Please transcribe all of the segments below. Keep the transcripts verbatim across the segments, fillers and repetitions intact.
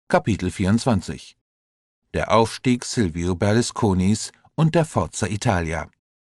Kapitel vierundzwanzig Der Aufstieg Silvio Berlusconis und der Forza Italia.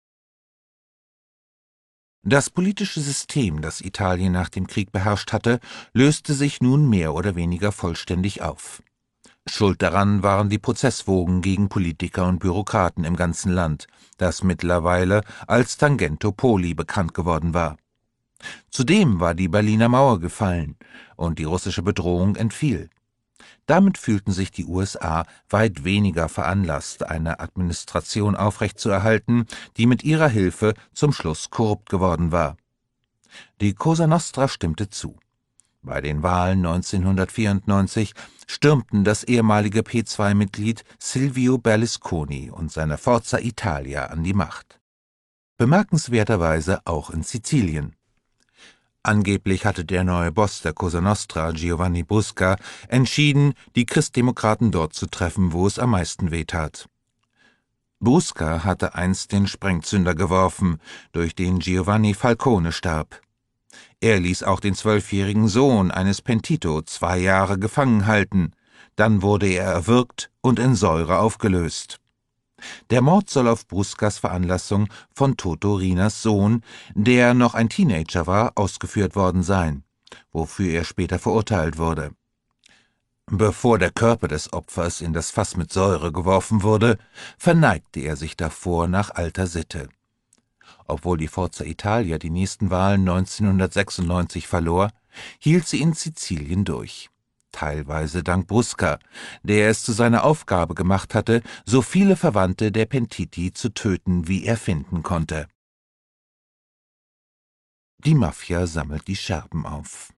Das politische System, das Italien nach dem Krieg beherrscht hatte, löste sich nun mehr oder weniger vollständig auf. Schuld daran waren die Prozesswogen gegen Politiker und Bürokraten im ganzen Land, das mittlerweile als Tangentopoli bekannt geworden war. Zudem war die Berliner Mauer gefallen und die russische Bedrohung entfiel. Damit fühlten sich die U S A weit weniger veranlasst, eine Administration aufrechtzuerhalten, die mit ihrer Hilfe zum Schluss korrupt geworden war. Die Cosa Nostra stimmte zu. Bei den Wahlen neunzehnhundertvierundneunzig stürmten das ehemalige P zwei Mitglied Silvio Berlusconi und seine Forza Italia an die Macht. Bemerkenswerterweise auch in Sizilien. Angeblich hatte der neue Boss der Cosa Nostra, Giovanni Brusca, entschieden, die Christdemokraten dort zu treffen, wo es am meisten wehtat. Brusca hatte einst den Sprengzünder geworfen, durch den Giovanni Falcone starb. Er ließ auch den zwölfjährigen Sohn eines Pentito zwei Jahre gefangen halten, dann wurde er erwürgt und in Säure aufgelöst. Der Mord soll auf Bruscas Veranlassung von Toto Rinas Sohn, der noch ein Teenager war, ausgeführt worden sein, wofür er später verurteilt wurde. Bevor der Körper des Opfers in das Fass mit Säure geworfen wurde, verneigte er sich davor nach alter Sitte. Obwohl die Forza Italia die nächsten Wahlen neunzehnhundertsechsundneunzig verlor, hielt sie in Sizilien durch. Teilweise dank Brusca, der es zu seiner Aufgabe gemacht hatte, so viele Verwandte der Pentiti zu töten, wie er finden konnte. Die Mafia sammelt die Scherben auf.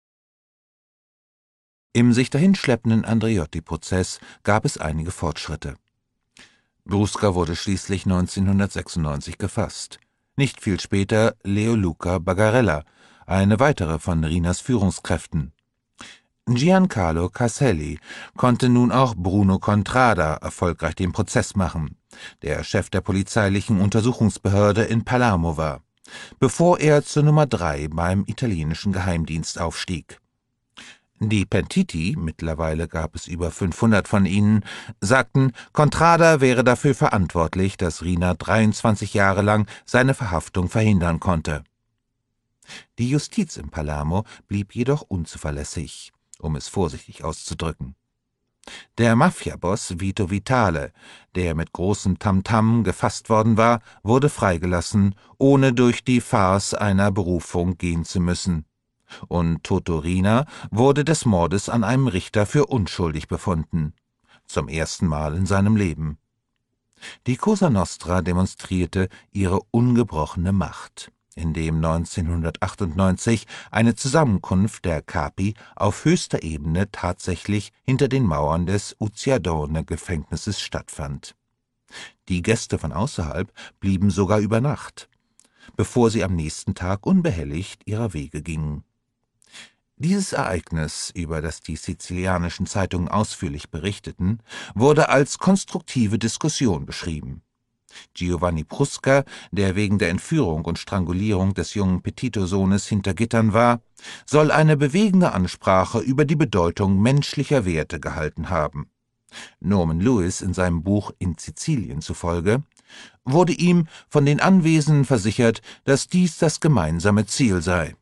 Im sich dahinschleppenden Andreotti-Prozess gab es einige Fortschritte. Brusca wurde schließlich neunzehnhundertsechsundneunzig gefasst. Nicht viel später Leoluca Bagarella, eine weitere von Rinas Führungskräften. Giancarlo Caselli konnte nun auch Bruno Contrada erfolgreich den Prozess machen, der Chef der polizeilichen Untersuchungsbehörde in Palermo war, bevor er zur Nummer drei beim italienischen Geheimdienst aufstieg. Die Pentiti, mittlerweile gab es über fünfhundert von ihnen, sagten, Contrada wäre dafür verantwortlich, dass Rina dreiundzwanzig Jahre lang seine Verhaftung verhindern konnte. Die Justiz in Palermo blieb jedoch unzuverlässig, um es vorsichtig auszudrücken. Der Mafiaboss Vito Vitale, der mit großem Tamtam gefasst worden war, wurde freigelassen, ohne durch die Farce einer Berufung gehen zu müssen. Und Toto Rina wurde des Mordes an einem Richter für unschuldig befunden. Zum ersten Mal in seinem Leben. Die Cosa Nostra demonstrierte ihre ungebrochene Macht, indem neunzehnhundertachtundneunzig eine Zusammenkunft der Capi auf höchster Ebene tatsächlich hinter den Mauern des Ucciardone-Gefängnisses stattfand. Die Gäste von außerhalb blieben sogar über Nacht, bevor sie am nächsten Tag unbehelligt ihrer Wege gingen. Dieses Ereignis, über das die sizilianischen Zeitungen ausführlich berichteten, wurde als konstruktive Diskussion beschrieben. Giovanni Brusca, der wegen der Entführung und Strangulierung des jungen Petito-Sohnes hinter Gittern war, soll eine bewegende Ansprache über die Bedeutung menschlicher Werte gehalten haben. Norman Lewis in seinem Buch In Sizilien zufolge wurde ihm von den Anwesenden versichert, dass dies das gemeinsame Ziel sei.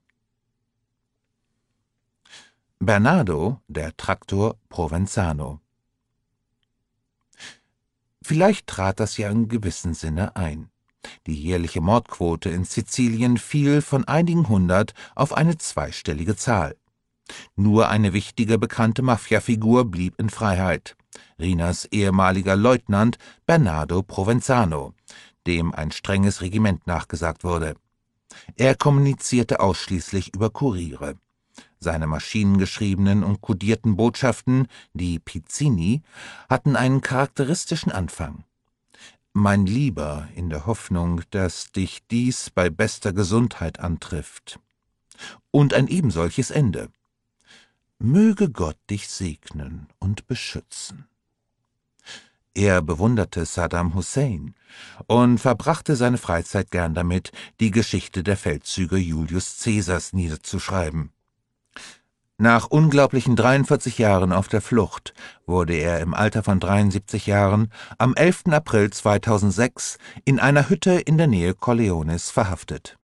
Bernardo, der Traktor Provenzano. Vielleicht trat das ja in gewissem Sinne ein. Die jährliche Mordquote in Sizilien fiel von einigen hundert auf eine zweistellige Zahl. Nur eine wichtige bekannte Mafiafigur blieb in Freiheit: Rinas ehemaliger Leutnant Bernardo Provenzano, dem ein strenges Regiment nachgesagt wurde. Er kommunizierte ausschließlich über Kuriere. Seine maschinengeschriebenen und kodierten Botschaften, die Pizzini, hatten einen charakteristischen Anfang. »Mein Lieber, in der Hoffnung, dass dich dies bei bester Gesundheit antrifft.« Und ein ebensolches Ende. »Möge Gott dich segnen und beschützen.« Er bewunderte Saddam Hussein und verbrachte seine Freizeit gern damit, die Geschichte der Feldzüge Julius Caesars niederzuschreiben. Nach unglaublichen dreiundvierzig Jahren auf der Flucht wurde er im Alter von dreiundsiebzig Jahren am elften April zweitausendsechs in einer Hütte in der Nähe Corleones verhaftet.